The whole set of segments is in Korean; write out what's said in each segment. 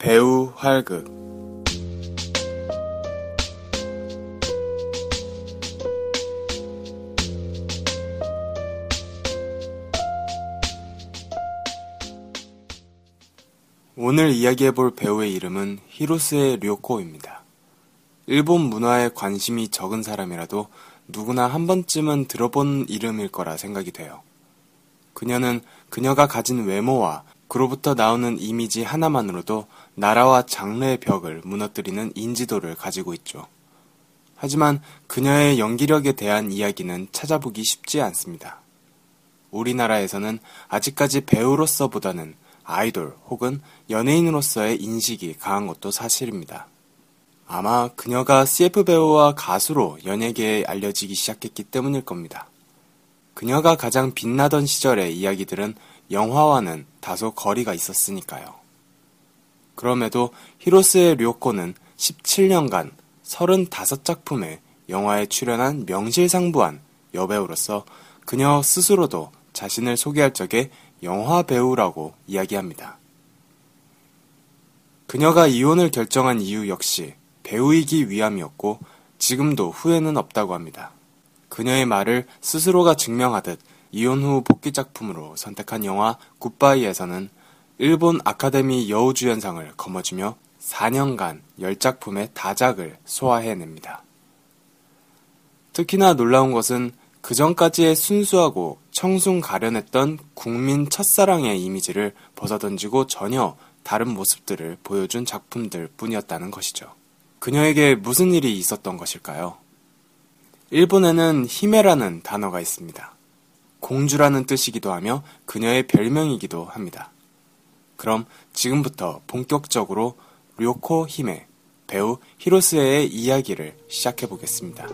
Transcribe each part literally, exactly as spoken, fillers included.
배우 활극. 오늘 이야기해볼 배우의 이름은 히로스에 료코입니다. 일본 문화에 관심이 적은 사람이라도 누구나 한 번쯤은 들어본 이름일 거라 생각이 돼요. 그녀는 그녀가 가진 외모와 그로부터 나오는 이미지 하나만으로도 나라와 장르의 벽을 무너뜨리는 인지도를 가지고 있죠. 하지만 그녀의 연기력에 대한 이야기는 찾아보기 쉽지 않습니다. 우리나라에서는 아직까지 배우로서보다는 아이돌 혹은 연예인으로서의 인식이 강한 것도 사실입니다. 아마 그녀가 씨에프 배우와 가수로 연예계에 알려지기 시작했기 때문일 겁니다. 그녀가 가장 빛나던 시절의 이야기들은 영화와는 다소 거리가 있었으니까요. 그럼에도 히로스에 료코는 십칠 년간 서른다섯 작품의 영화에 출연한 명실상부한 여배우로서 그녀 스스로도 자신을 소개할 적에 영화 배우라고 이야기합니다. 그녀가 이혼을 결정한 이유 역시 배우이기 위함이었고 지금도 후회는 없다고 합니다. 그녀의 말을 스스로가 증명하듯 이혼 후 복귀 작품으로 선택한 영화 굿바이에서는 일본 아카데미 여우주연상을 거머쥐며 사 년간 십 작품의 다작을 소화해냅니다. 특히나 놀라운 것은 그전까지의 순수하고 청순 가련했던 국민 첫사랑의 이미지를 벗어던지고 전혀 다른 모습들을 보여준 작품들 뿐이었다는 것이죠. 그녀에게 무슨 일이 있었던 것일까요? 일본에는 히메라는 단어가 있습니다. 공주라는 뜻이기도 하며 그녀의 별명이기도 합니다. 그럼 지금부터 본격적으로 료코 히메, 배우 히로스에의 이야기를 시작해보겠습니다.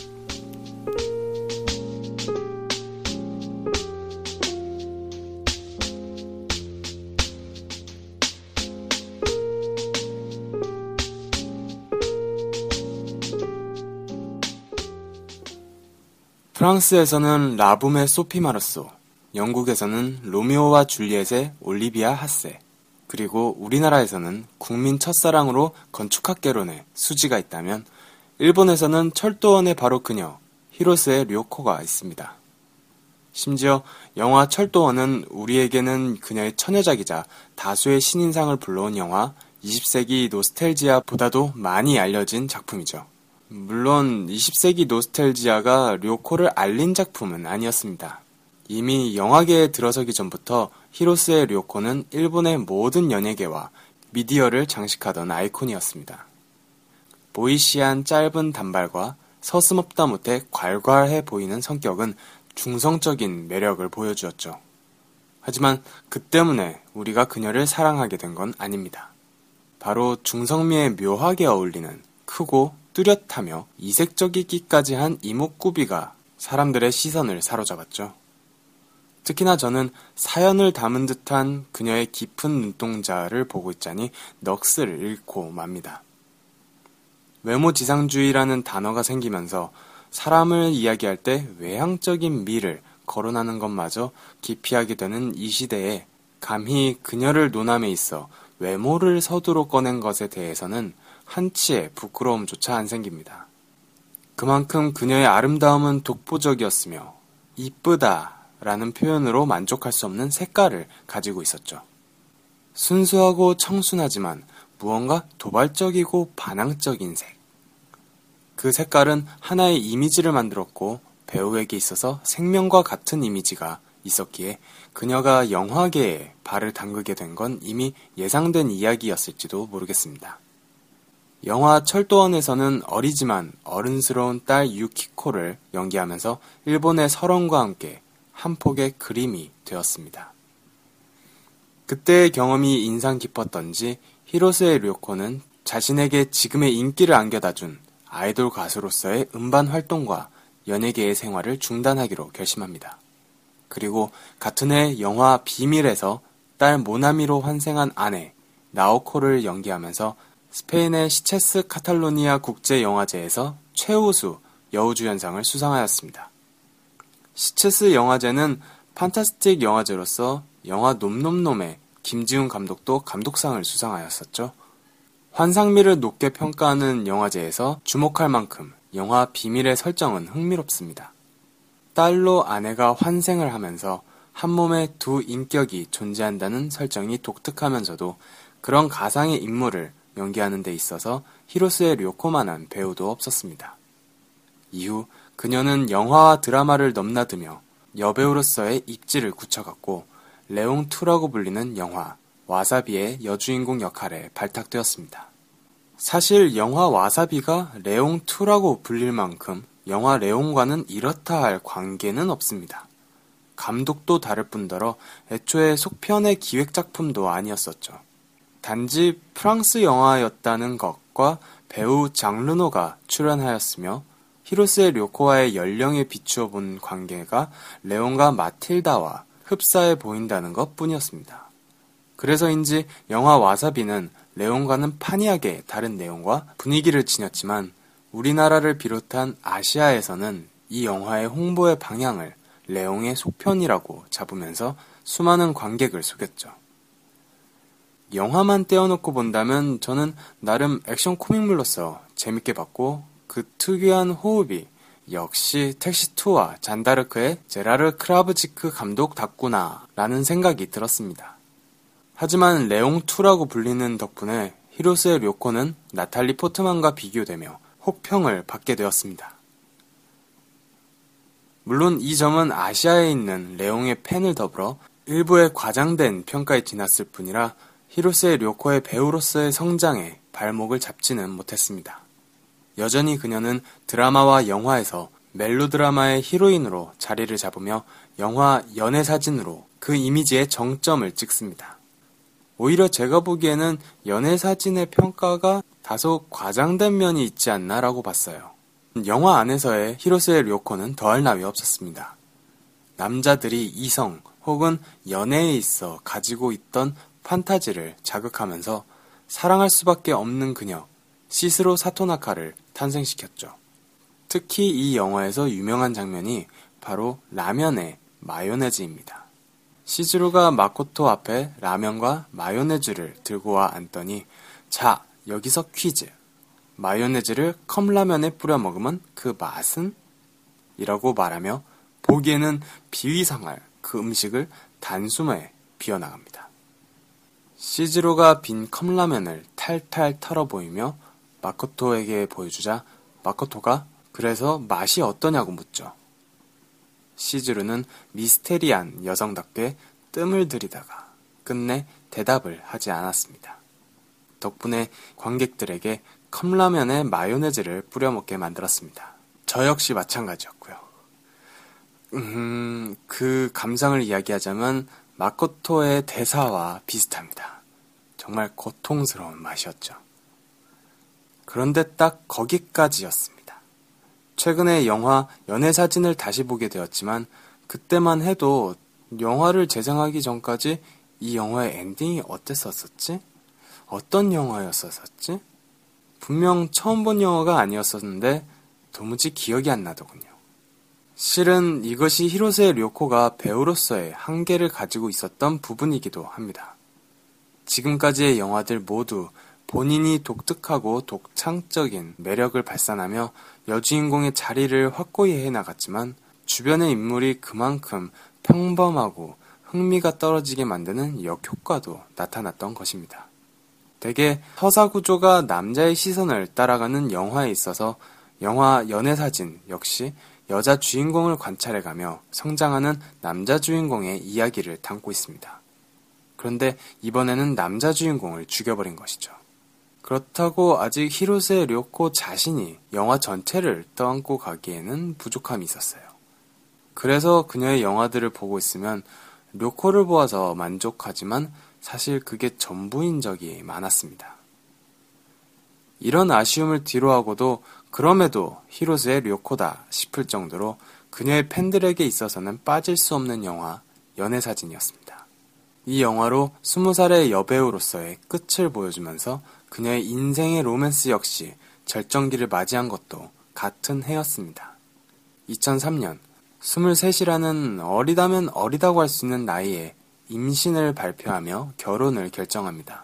프랑스에서는 라붐의 소피 마르소, 영국에서는 로미오와 줄리엣의 올리비아 하세, 그리고 우리나라에서는 국민 첫사랑으로 건축학개론의 수지가 있다면 일본에서는 철도원의 바로 그녀, 히로스에 료코가 있습니다. 심지어 영화 철도원은 우리에게는 그녀의 처녀작이자 다수의 신인상을 불러온 영화 이십 세기 노스텔지아보다도 많이 알려진 작품이죠. 물론 이십 세기 노스텔지아가 료코를 알린 작품은 아니었습니다. 이미 영화계에 들어서기 전부터 히로스에 료코는 일본의 모든 연예계와 미디어를 장식하던 아이콘이었습니다. 보이시한 짧은 단발과 서슴없다 못해 괄괄해 보이는 성격은 중성적인 매력을 보여주었죠. 하지만 그 때문에 우리가 그녀를 사랑하게 된 건 아닙니다. 바로 중성미에 묘하게 어울리는 크고 뚜렷하며 이색적이기까지 한 이목구비가 사람들의 시선을 사로잡았죠. 특히나 저는 사연을 담은 듯한 그녀의 깊은 눈동자를 보고 있자니 넋을 잃고 맙니다. 외모지상주의라는 단어가 생기면서 사람을 이야기할 때 외향적인 미를 거론하는 것마저 기피하게 되는 이 시대에 감히 그녀를 논함에 있어 외모를 서두로 꺼낸 것에 대해서는 한치의 부끄러움조차 안 생깁니다. 그만큼 그녀의 아름다움은 독보적이었으며 이쁘다 라는 표현으로 만족할 수 없는 색깔을 가지고 있었죠. 순수하고 청순하지만 무언가 도발적이고 반항적인 색. 그 색깔은 하나의 이미지를 만들었고 배우에게 있어서 생명과 같은 이미지가 있었기에 그녀가 영화계에 발을 담그게 된 건 이미 예상된 이야기였을지도 모르겠습니다. 영화 철도원에서는 어리지만 어른스러운 딸 유키코를 연기하면서 일본의 설원과 함께 한 폭의 그림이 되었습니다. 그때의 경험이 인상 깊었던지 히로스에 료코는 자신에게 지금의 인기를 안겨다준 아이돌 가수로서의 음반 활동과 연예계의 생활을 중단하기로 결심합니다. 그리고 같은 해 영화 비밀에서 딸 모나미로 환생한 아내 나오코를 연기하면서 스페인의 시체스 카탈로니아 국제영화제에서 최우수 여우주연상을 수상하였습니다. 시체스 영화제는 판타스틱 영화제로서 영화 놈놈놈의 김지훈 감독도 감독상을 수상하였었죠. 환상미를 높게 평가하는 영화제에서 주목할 만큼 영화 비밀의 설정은 흥미롭습니다. 딸로 아내가 환생을 하면서 한 몸에 두 인격이 존재한다는 설정이 독특하면서도 그런 가상의 인물을 연기하는 데 있어서 히로스의 료코만한 배우도 없었습니다. 이후 그녀는 영화와 드라마를 넘나드며 여배우로서의 입지를 굳혀갔고 레옹이라고 불리는 영화 와사비의 여주인공 역할에 발탁되었습니다. 사실 영화 와사비가 레옹이라고 불릴 만큼 영화 레옹과는 이렇다 할 관계는 없습니다. 감독도 다를 뿐더러 애초에 속편의 기획작품도 아니었었죠. 단지 프랑스 영화였다는 것과 배우 장르노가 출연하였으며 히로스의 료코와의 연령에 비추어 본 관계가 레옹과 마틸다와 흡사해 보인다는 것 뿐이었습니다. 그래서인지 영화 와사비는 레옹과는 판이하게 다른 내용과 분위기를 지녔지만 우리나라를 비롯한 아시아에서는 이 영화의 홍보의 방향을 레옹의 속편이라고 잡으면서 수많은 관객을 속였죠. 영화만 떼어놓고 본다면 저는 나름 액션 코믹물로서 재밌게 봤고 그 특유한 호흡이 역시 택시이와 잔다르크의 제라르 크라브지크 감독답구나 라는 생각이 들었습니다. 하지만 레옹이라고 불리는 덕분에 히로스의 료코는 나탈리 포트만과 비교되며 혹평을 받게 되었습니다. 물론 이 점은 아시아에 있는 레옹의 팬을 더불어 일부의 과장된 평가에 지났을 뿐이라 히로스의 료코의 배우로서의 성장에 발목을 잡지는 못했습니다. 여전히 그녀는 드라마와 영화에서 멜로드라마의 히로인으로 자리를 잡으며 영화 연애사진으로 그 이미지에 정점을 찍습니다. 오히려 제가 보기에는 연애사진의 평가가 다소 과장된 면이 있지 않나라고 봤어요. 영화 안에서의 히로스의 료코는 더할 나위 없었습니다. 남자들이 이성 혹은 연애에 있어 가지고 있던 판타지를 자극하면서 사랑할 수밖에 없는 그녀 시스로 사토나카를 탄생시켰죠. 특히 이 영화에서 유명한 장면이 바로 라면의 마요네즈입니다. 시즈루가 마코토 앞에 라면과 마요네즈를 들고 와 앉더니 자, 여기서 퀴즈. 마요네즈를 컵라면에 뿌려 먹으면 그 맛은? 이라고 말하며 보기에는 비위상할 그 음식을 단숨에 비워나갑니다. 시즈루가 빈 컵라면을 탈탈 털어 보이며 마코토에게 보여주자 마코토가 그래서 맛이 어떠냐고 묻죠. 시즈루는 미스테리한 여성답게 뜸을 들이다가 끝내 대답을 하지 않았습니다. 덕분에 관객들에게 컵라면에 마요네즈를 뿌려 먹게 만들었습니다. 저 역시 마찬가지였고요. 음, 그 감상을 이야기하자면 마코토의 대사와 비슷합니다. 정말 고통스러운 맛이었죠. 그런데 딱 거기까지였습니다. 최근에 영화 연애사진을 다시 보게 되었지만 그때만 해도 영화를 재생하기 전까지 이 영화의 엔딩이 어땠었었지? 어떤 영화였었었지? 분명 처음 본 영화가 아니었었는데 도무지 기억이 안 나더군요. 실은 이것이 히로스의 료코가 배우로서의 한계를 가지고 있었던 부분이기도 합니다. 지금까지의 영화들 모두 본인이 독특하고 독창적인 매력을 발산하며 여주인공의 자리를 확고히 해나갔지만 주변의 인물이 그만큼 평범하고 흥미가 떨어지게 만드는 역효과도 나타났던 것입니다. 대개 서사 구조가 남자의 시선을 따라가는 영화에 있어서 영화 연애사진 역시 여자 주인공을 관찰해가며 성장하는 남자 주인공의 이야기를 담고 있습니다. 그런데 이번에는 남자 주인공을 죽여버린 것이죠. 그렇다고 아직 히로스의 료코 자신이 영화 전체를 떠안고 가기에는 부족함이 있었어요. 그래서 그녀의 영화들을 보고 있으면 료코를 보아서 만족하지만 사실 그게 전부인 적이 많았습니다. 이런 아쉬움을 뒤로하고도 그럼에도 히로스의 료코다 싶을 정도로 그녀의 팬들에게 있어서는 빠질 수 없는 영화 연애사진이었습니다. 이 영화로 스무 살의 여배우로서의 끝을 보여주면서 그녀의 인생의 로맨스 역시 절정기를 맞이한 것도 같은 해였습니다. 이천삼 년 스물셋이라는 어리다면 어리다고 할 수 있는 나이에 임신을 발표하며 결혼을 결정합니다.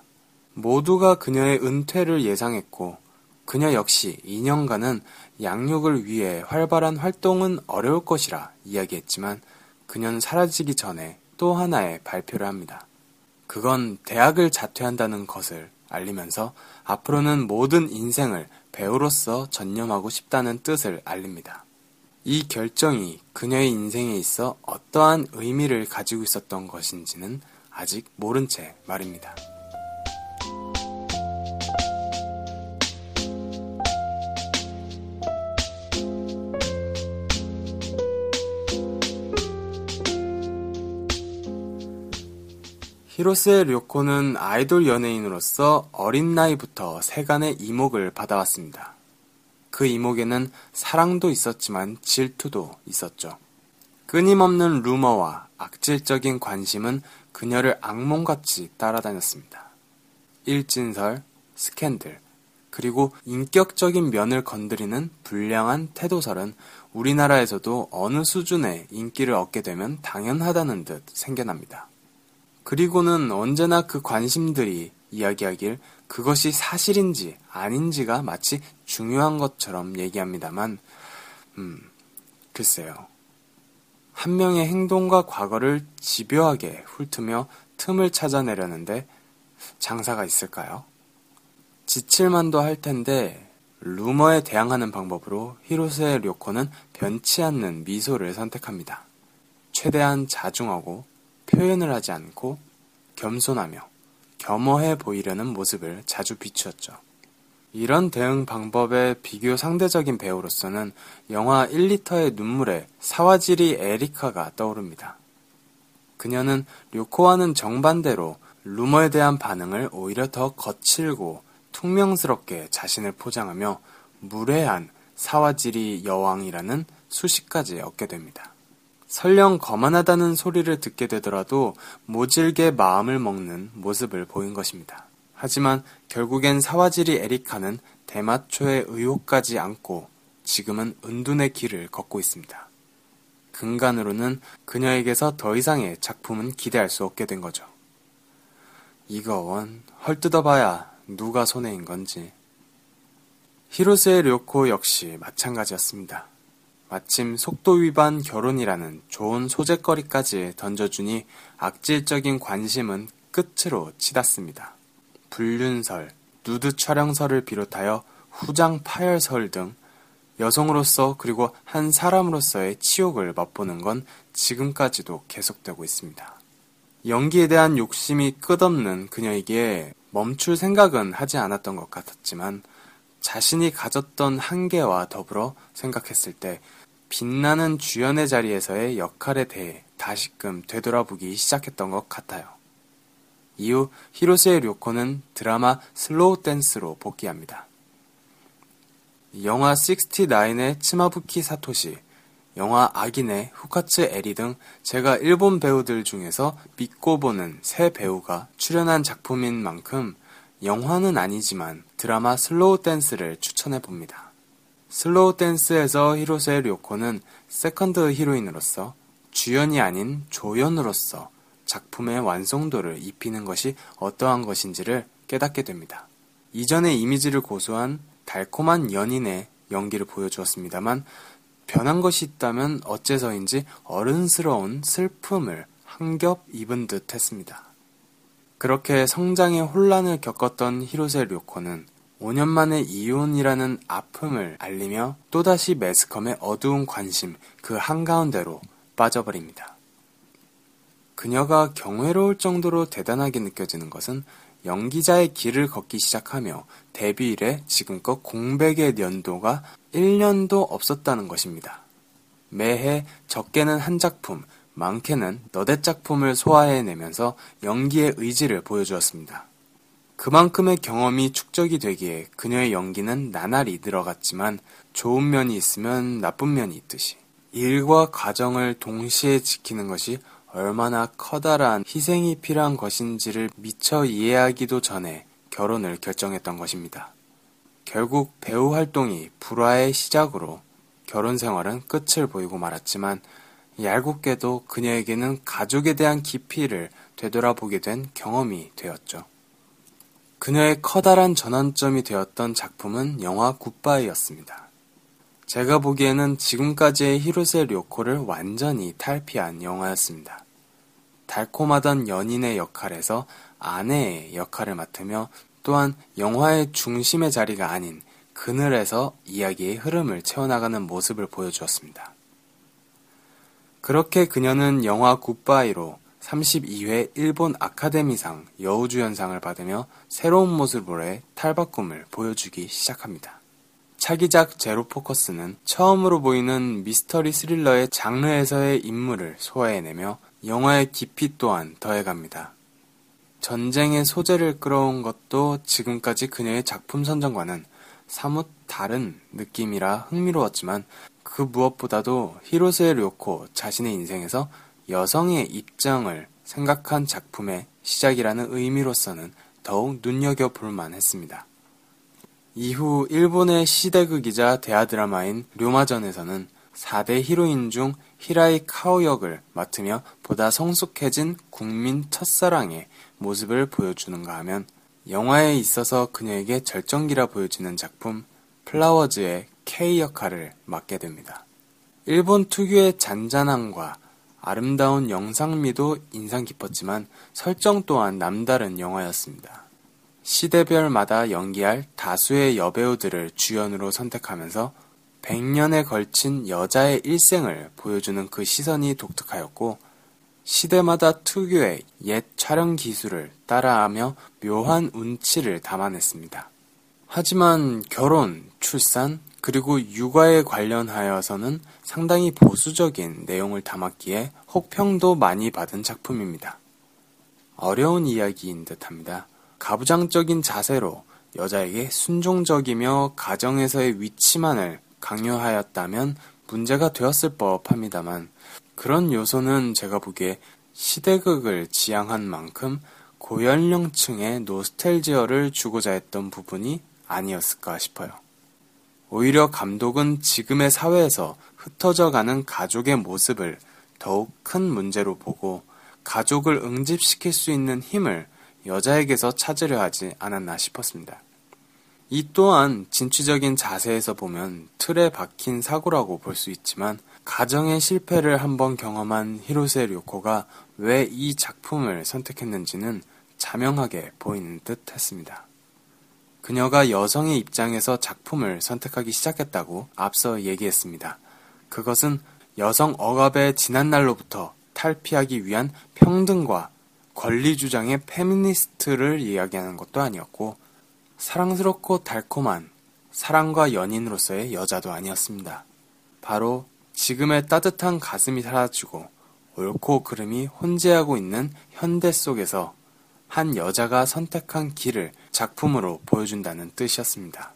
모두가 그녀의 은퇴를 예상했고 그녀 역시 이 년간은 양육을 위해 활발한 활동은 어려울 것이라 이야기했지만 그녀는 사라지기 전에 또 하나의 발표를 합니다. 그건 대학을 자퇴한다는 것을 알리면서 앞으로는 모든 인생을 배우로서 전념하고 싶다는 뜻을 알립니다. 이 결정이 그녀의 인생에 있어 어떠한 의미를 가지고 있었던 것인지는 아직 모른 채 말입니다. 히로세 료코는 아이돌 연예인으로서 어린 나이부터 세간의 이목을 받아왔습니다. 그 이목에는 사랑도 있었지만 질투도 있었죠. 끊임없는 루머와 악질적인 관심은 그녀를 악몽같이 따라다녔습니다. 일진설, 스캔들, 그리고 인격적인 면을 건드리는 불량한 태도설은 우리나라에서도 어느 수준의 인기를 얻게 되면 당연하다는 듯 생겨납니다. 그리고는 언제나 그 관심들이 이야기하길 그것이 사실인지 아닌지가 마치 중요한 것처럼 얘기합니다만, 음, 글쎄요. 한 명의 행동과 과거를 집요하게 훑으며 틈을 찾아내려는데 장사가 있을까요? 지칠만도 할 텐데 루머에 대항하는 방법으로 히로세 료코는 변치 않는 미소를 선택합니다. 최대한 자중하고 표현을 하지 않고 겸손하며 겸허해 보이려는 모습을 자주 비추었죠. 이런 대응 방법의 비교 상대적인 배우로서는 영화 일 리터의 눈물의 사와지리 에리카가 떠오릅니다. 그녀는 료코와는 정반대로 루머에 대한 반응을 오히려 더 거칠고 퉁명스럽게 자신을 포장하며 무례한 사와지리 여왕이라는 수식까지 얻게 됩니다. 설령 거만하다는 소리를 듣게 되더라도 모질게 마음을 먹는 모습을 보인 것입니다. 하지만 결국엔 사와지리 에리카는 대마초의 의혹까지 안고 지금은 은둔의 길을 걷고 있습니다. 근간으로는 그녀에게서 더 이상의 작품은 기대할 수 없게 된 거죠. 이거 원 헐뜯어봐야 누가 손해인 건지. 히로세 료코 역시 마찬가지였습니다. 마침 속도 위반 결혼이라는 좋은 소재거리까지 던져주니 악질적인 관심은 끝으로 치닫습니다. 불륜설, 누드 촬영설을 비롯하여 후장 파열설 등 여성으로서 그리고 한 사람으로서의 치욕을 맛보는 건 지금까지도 계속되고 있습니다. 연기에 대한 욕심이 끝없는 그녀에게 멈출 생각은 하지 않았던 것 같았지만 자신이 가졌던 한계와 더불어 생각했을 때 빛나는 주연의 자리에서의 역할에 대해 다시금 되돌아보기 시작했던 것 같아요. 이후 히로세 료코는 드라마 슬로우 댄스로 복귀합니다. 영화 식스티나인의 치마부키 사토시, 영화 악인의 후카츠 에리 등 제가 일본 배우들 중에서 믿고 보는 새 배우가 출연한 작품인 만큼 영화는 아니지만 드라마 슬로우 댄스를 추천해봅니다. 슬로우 댄스에서 히로세 료코는 세컨드 히로인으로서 주연이 아닌 조연으로서 작품의 완성도를 입히는 것이 어떠한 것인지를 깨닫게 됩니다. 이전의 이미지를 고수한 달콤한 연인의 연기를 보여주었습니다만 변한 것이 있다면 어째서인지 어른스러운 슬픔을 한 겹 입은 듯 했습니다. 그렇게 성장의 혼란을 겪었던 히로세 료코는 오 년 만에 이혼이라는 아픔을 알리며 또다시 매스컴의 어두운 관심 그 한가운데로 빠져버립니다. 그녀가 경외로울 정도로 대단하게 느껴지는 것은 연기자의 길을 걷기 시작하며 데뷔 이래 지금껏 공백의 연도가 일 년도 없었다는 것입니다. 매해 적게는 한 작품, 많게는 너댓 작품을 소화해내면서 연기의 의지를 보여주었습니다. 그만큼의 경험이 축적이 되기에 그녀의 연기는 나날이 늘어갔지만 좋은 면이 있으면 나쁜 면이 있듯이 일과 가정을 동시에 지키는 것이 얼마나 커다란 희생이 필요한 것인지를 미처 이해하기도 전에 결혼을 결정했던 것입니다. 결국 배우 활동이 불화의 시작으로 결혼 생활은 끝을 보이고 말았지만 얄궂게도 그녀에게는 가족에 대한 깊이를 되돌아보게 된 경험이 되었죠. 그녀의 커다란 전환점이 되었던 작품은 영화 굿바이였습니다. 제가 보기에는 지금까지의 히로세 료코를 완전히 탈피한 영화였습니다. 달콤하던 연인의 역할에서 아내의 역할을 맡으며 또한 영화의 중심의 자리가 아닌 그늘에서 이야기의 흐름을 채워나가는 모습을 보여주었습니다. 그렇게 그녀는 영화 굿바이로 삼십이 회 일본 아카데미상 여우주연상을 받으며 새로운 모습으로의 탈바꿈을 보여주기 시작합니다. 차기작 제로포커스는 처음으로 보이는 미스터리 스릴러의 장르에서의 인물을 소화해내며 영화의 깊이 또한 더해갑니다. 전쟁의 소재를 끌어온 것도 지금까지 그녀의 작품 선정과는 사뭇 다른 느낌이라 흥미로웠지만 그 무엇보다도 히로세 료코 자신의 인생에서 여성의 입장을 생각한 작품의 시작이라는 의미로서는 더욱 눈여겨볼 만했습니다. 이후 일본의 시대극이자 대하드라마인 료마전에서는 사 대 히로인 중 히라이 카오 역을 맡으며 보다 성숙해진 국민 첫사랑의 모습을 보여주는가 하면 영화에 있어서 그녀에게 절정기라 보여지는 작품 플라워즈의 K 역할을 맡게 됩니다. 일본 특유의 잔잔함과 아름다운 영상미도 인상 깊었지만 설정 또한 남다른 영화였습니다. 시대별마다 연기할 다수의 여배우들을 주연으로 선택하면서 백 년에 걸친 여자의 일생을 보여주는 그 시선이 독특하였고 시대마다 특유의 옛 촬영 기술을 따라하며 묘한 운치를 담아냈습니다. 하지만 결혼, 출산, 그리고 육아에 관련하여서는 상당히 보수적인 내용을 담았기에 혹평도 많이 받은 작품입니다. 어려운 이야기인 듯합니다. 가부장적인 자세로 여자에게 순종적이며 가정에서의 위치만을 강요하였다면 문제가 되었을 법합니다만 그런 요소는 제가 보기에 시대극을 지향한 만큼 고연령층의 노스텔지어를 주고자 했던 부분이 아니었을까 싶어요. 오히려 감독은 지금의 사회에서 흩어져가는 가족의 모습을 더욱 큰 문제로 보고 가족을 응집시킬 수 있는 힘을 여자에게서 찾으려 하지 않았나 싶었습니다. 이 또한 진취적인 자세에서 보면 틀에 박힌 사고라고 볼 수 있지만 가정의 실패를 한번 경험한 히로세 료코가 왜 이 작품을 선택했는지는 자명하게 보이는 듯 했습니다. 그녀가 여성의 입장에서 작품을 선택하기 시작했다고 앞서 얘기했습니다. 그것은 여성 억압의 지난날로부터 탈피하기 위한 평등과 권리 주장의 페미니스트를 이야기하는 것도 아니었고 사랑스럽고 달콤한 사랑과 연인으로서의 여자도 아니었습니다. 바로 지금의 따뜻한 가슴이 사라지고 옳고 그름이 혼재하고 있는 현대 속에서 한 여자가 선택한 길을 작품으로 보여준다는 뜻이었습니다.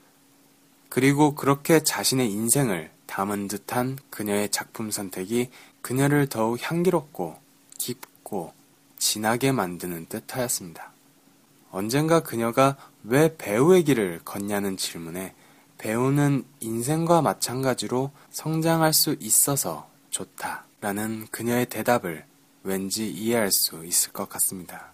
그리고 그렇게 자신의 인생을 담은 듯한 그녀의 작품 선택이 그녀를 더욱 향기롭고 깊고 진하게 만드는 듯하였습니다. 언젠가 그녀가 왜 배우의 길을 걷냐는 질문에 배우는 인생과 마찬가지로 성장할 수 있어서 좋다라는 그녀의 대답을 왠지 이해할 수 있을 것 같습니다.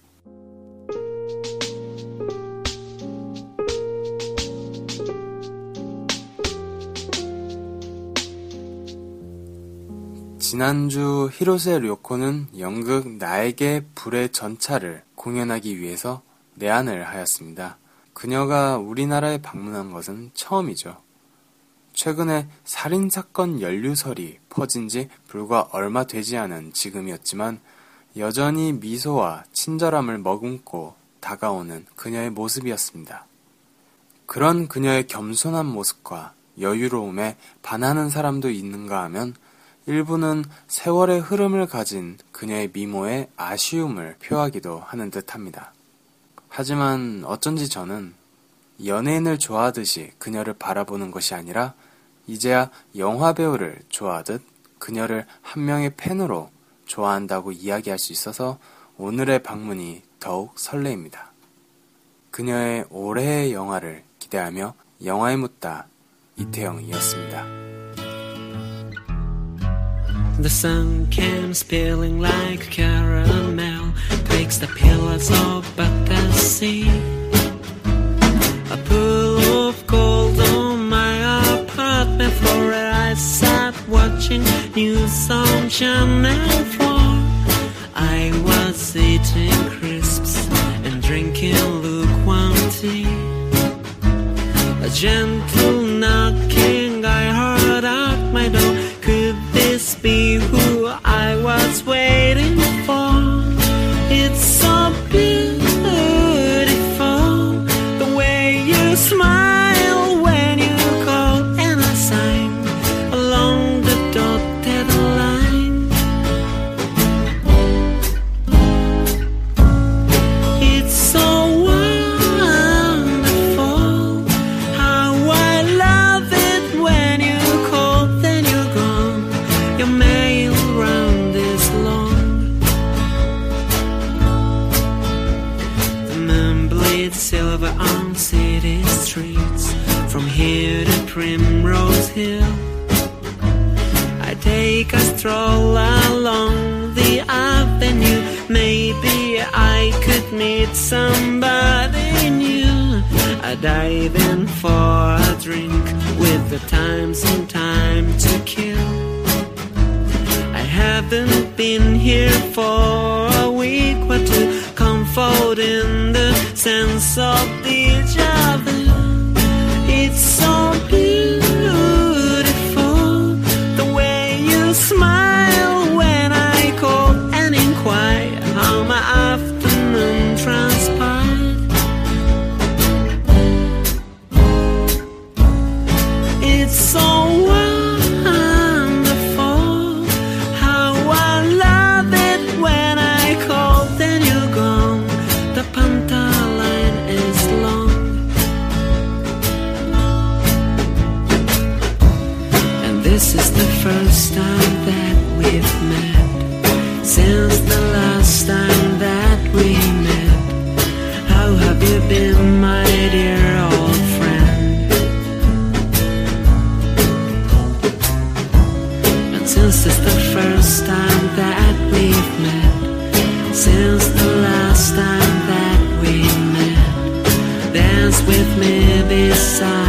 지난주 히로세 료코는 연극 나에게 불의 전차를 공연하기 위해서 내한을 하였습니다. 그녀가 우리나라에 방문한 것은 처음이죠. 최근에 살인사건 연루설이 퍼진 지 불과 얼마 되지 않은 지금이었지만 여전히 미소와 친절함을 머금고 다가오는 그녀의 모습이었습니다. 그런 그녀의 겸손한 모습과 여유로움에 반하는 사람도 있는가 하면 일부는 세월의 흐름을 가진 그녀의 미모에 아쉬움을 표하기도 하는 듯합니다. 하지만 어쩐지 저는 연예인을 좋아하듯이 그녀를 바라보는 것이 아니라 이제야 영화배우를 좋아하듯 그녀를 한 명의 팬으로 좋아한다고 이야기할 수 있어서 오늘의 방문이 더욱 설레입니다. 그녀의 올해의 영화를 기대하며 영화에 묻다 이태영이었습니다. The sun came spilling like caramel, breaks the pillars of Battersea. full of gold on my apartment floor. I sat watching news on Channel four. I was eating crisps and drinking lukewarm tea. A gentle knocking I heard at my door. Could this be who I was waiting for? It's so beautiful, the way you smile when you call, and I sang along the dotted line. It's so wonderful, how I love it when you call, then you're gone. Your mail round is long. The moon bleeds silver on city streets, from here to Primrose Hill. I take a stroll along the avenue. Maybe I could meet somebody new. I dive in for a drink with the time, some time to kill. I haven't been here for a week or two, comfort in the sense of deja vu. It's so beautiful, the way you smile when I call and inquire how my afternoon transpired. It's so wonderful, how I love it when I call, then you're gone. The pantaline is long. And this is the first time that we've met, since the last time that we met. How have you been, my dear old friend? And since it's the first time that we've met, since the last time that we met, dance with me beside